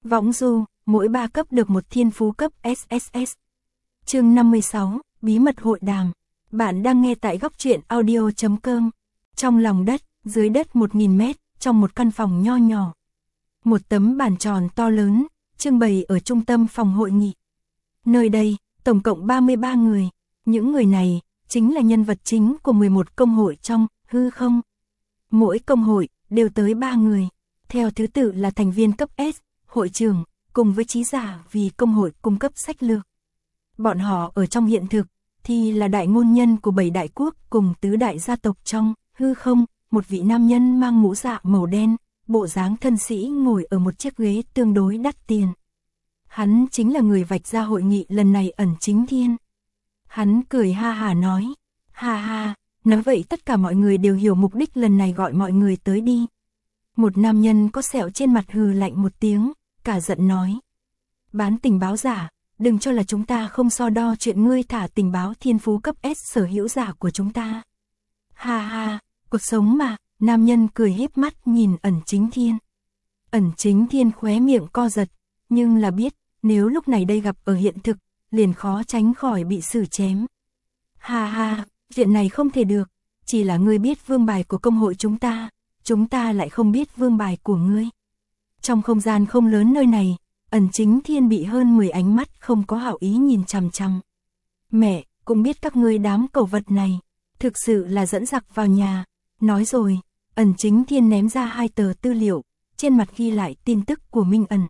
Võng du, mỗi 3 cấp được một thiên phú cấp SSS. Chương 56, Bí mật hội đàm. Bạn đang nghe tại góc truyện audio.com. Trong lòng đất, dưới đất 1000 mét, trong một căn phòng nho nhỏ. Một tấm bàn tròn to lớn, trưng bày ở trung tâm phòng hội nghị. Nơi đây, tổng cộng 33 người. Những người này, chính là nhân vật chính của 11 công hội trong hư không. Mỗi công hội, đều tới 3 người. Theo thứ tự là thành viên cấp S, hội trưởng, cùng với trí giả vì công hội cung cấp sách lược. Bọn họ ở trong hiện thực, thì là đại ngôn nhân của 7 đại quốc cùng tứ đại gia tộc trong hư không, một vị nam nhân mang mũ dạ màu đen, bộ dáng thân sĩ ngồi ở một chiếc ghế tương đối đắt tiền. Hắn chính là người vạch ra hội nghị lần này Ẩn Chính Thiên. Hắn cười ha hà nói, ha ha, nói vậy tất cả mọi người đều hiểu mục đích lần này gọi mọi người tới đi. Một nam nhân có sẹo trên mặt hừ lạnh một tiếng, cả giận nói. Bán tình báo giả, đừng cho là chúng ta không so đo chuyện ngươi thả tình báo thiên phú cấp S sở hữu giả của chúng ta. Ha ha, cuộc sống mà, nam nhân cười híp mắt nhìn Ẩn Chính Thiên. Ẩn Chính Thiên khóe miệng co giật, nhưng là biết, nếu lúc này đây gặp ở hiện thực, liền khó tránh khỏi bị xử chém. Ha ha, chuyện này không thể được, chỉ là ngươi biết vương bài của công hội chúng ta lại không biết vương bài của ngươi. Trong không gian không lớn nơi này, Ẩn Chính Thiên bị hơn 10 ánh mắt không có hảo ý nhìn chằm chằm. Mẹ, cũng biết các ngươi đám cẩu vật này, thực sự là dẫn giặc vào nhà. Nói rồi, Ẩn Chính Thiên ném ra 2 tờ tư liệu, trên mặt ghi lại tin tức của Minh Ẩn.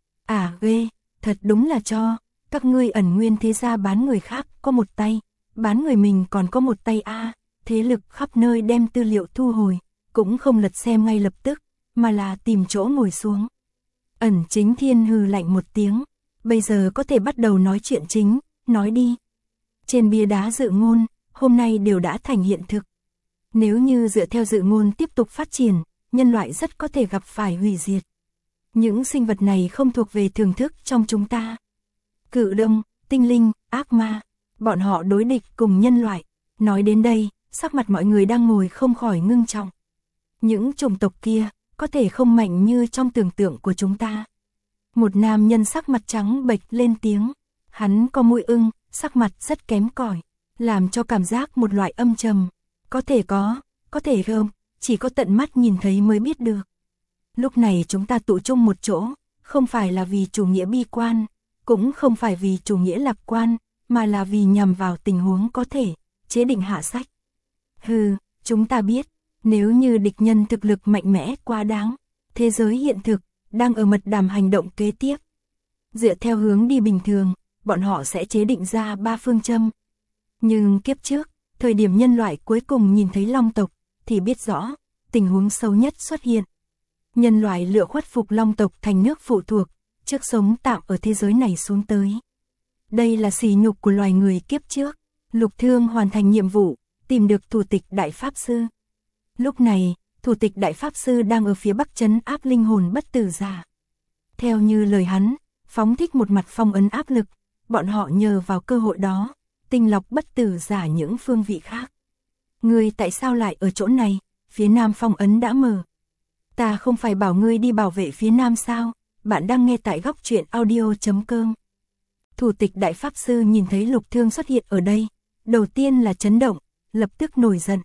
À ghê, thật đúng là cho, các ngươi Ẩn Nguyên thế gia bán người khác có một tay, bán người mình còn có một tay a. Thế lực khắp nơi đem tư liệu thu hồi, cũng không lật xem ngay lập tức, mà là tìm chỗ ngồi xuống. Ẩn Chính Thiên hừ lạnh một tiếng, bây giờ có thể bắt đầu nói chuyện chính, nói đi. Trên bia đá dự ngôn, hôm nay đều đã thành hiện thực. Nếu như dựa theo dự ngôn tiếp tục phát triển, nhân loại rất có thể gặp phải hủy diệt. Những sinh vật này không thuộc về thường thức trong chúng ta. Cự đông, tinh linh, ác ma, bọn họ đối địch cùng nhân loại. Nói đến đây, sắc mặt mọi người đang ngồi không khỏi ngưng trọng. Những chủng tộc kia, có thể không mạnh như trong tưởng tượng của chúng ta. Một nam nhân sắc mặt trắng bệch lên tiếng. Hắn có mũi ưng, sắc mặt rất kém cỏi, làm cho cảm giác một loại âm trầm. Có thể không, chỉ có tận mắt nhìn thấy mới biết được. Lúc này chúng ta tụ chung một chỗ, không phải là vì chủ nghĩa bi quan, cũng không phải vì chủ nghĩa lạc quan, mà là vì nhằm vào tình huống có thể chế định hạ sách. Hừ, chúng ta biết, nếu như địch nhân thực lực mạnh mẽ quá đáng, thế giới hiện thực đang ở mật đàm hành động kế tiếp. Dựa theo hướng đi bình thường, bọn họ sẽ chế định ra 3 phương châm. Nhưng kiếp trước, thời điểm nhân loại cuối cùng nhìn thấy Long tộc, thì biết rõ, tình huống xấu nhất xuất hiện. Nhân loại lựa khuất phục Long tộc thành nước phụ thuộc, trước sống tạm ở thế giới này xuống tới. Đây là sỉ nhục của loài người kiếp trước. Lục Thương hoàn thành nhiệm vụ, tìm được thủ tịch Đại Pháp Sư. Lúc này, thủ tịch Đại Pháp Sư đang ở phía bắc trấn áp linh hồn bất tử giả. Theo như lời hắn, phóng thích một mặt phong ấn áp lực, bọn họ nhờ vào cơ hội đó, tinh lọc bất tử giả những phương vị khác. Ngươi tại sao lại ở chỗ này, phía nam phong ấn đã mở. Ta không phải bảo ngươi đi bảo vệ phía nam sao, bạn đang nghe tại góc truyện audio.com. Thủ tịch Đại Pháp Sư nhìn thấy Lục Thương xuất hiện ở đây, đầu tiên là chấn động, lập tức nổi giận.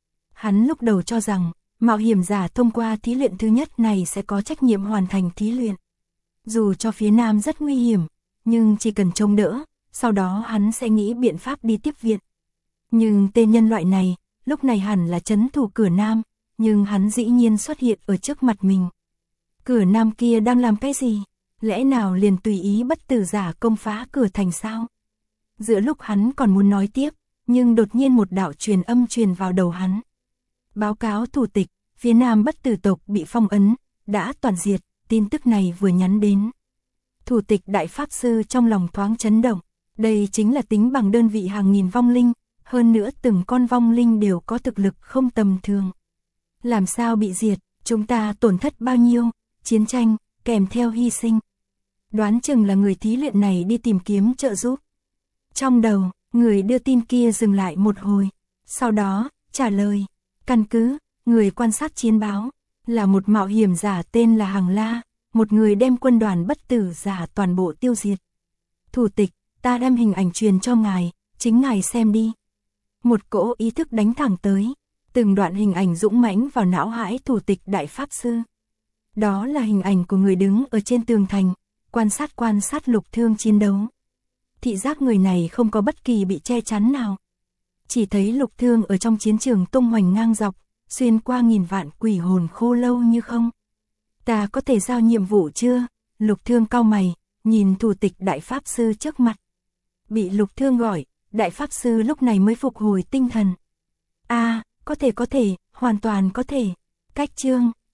Hắn lúc đầu cho rằng, mạo hiểm giả thông qua thí luyện thứ nhất này sẽ có trách nhiệm hoàn thành thí luyện. Dù cho phía nam rất nguy hiểm, nhưng chỉ cần trông đỡ, sau đó hắn sẽ nghĩ biện pháp đi tiếp viện. Nhưng tên nhân loại này, lúc này hẳn là trấn thủ cửa nam, nhưng hắn dĩ nhiên xuất hiện ở trước mặt mình. Cửa nam kia đang làm cái gì? Lẽ nào liền tùy ý bất tử giả công phá cửa thành sao? Giữa lúc hắn còn muốn nói tiếp, nhưng đột nhiên một đạo truyền âm truyền vào đầu hắn. Báo cáo thủ tịch, phía nam bất tử tộc bị phong ấn, đã toàn diệt, tin tức này vừa nhắn đến. Thủ tịch Đại Pháp Sư trong lòng thoáng chấn động, đây chính là tính bằng đơn vị hàng nghìn vong linh, hơn nữa từng con vong linh đều có thực lực không tầm thường. Làm sao bị diệt, chúng ta tổn thất bao nhiêu, chiến tranh, kèm theo hy sinh. Đoán chừng là người thí luyện này đi tìm kiếm trợ giúp. Trong đầu, người đưa tin kia dừng lại một hồi, sau đó, trả lời, căn cứ, người quan sát chiến báo, là một mạo hiểm giả tên là Hằng La, một người đem quân đoàn bất tử giả toàn bộ tiêu diệt. Thủ tịch, ta đem hình ảnh truyền cho ngài, chính ngài xem đi. Một cỗ ý thức đánh thẳng tới, từng đoạn hình ảnh dũng mãnh vào não hải thủ tịch đại pháp sư. Đó là hình ảnh của người đứng ở trên tường thành, quan sát Lục Thương chiến đấu. Thị giác người này không có bất kỳ bị che chắn nào. Chỉ thấy Lục Thương ở trong chiến trường tung hoành ngang dọc, xuyên qua nghìn vạn quỷ hồn khô lâu như không. Ta có thể giao nhiệm vụ chưa? Lục Thương cau mày, nhìn thủ tịch đại pháp sư trước mặt. Bị Lục Thương gọi, đại pháp sư lúc này mới phục hồi tinh thần. Có thể, hoàn toàn có thể. Cách chương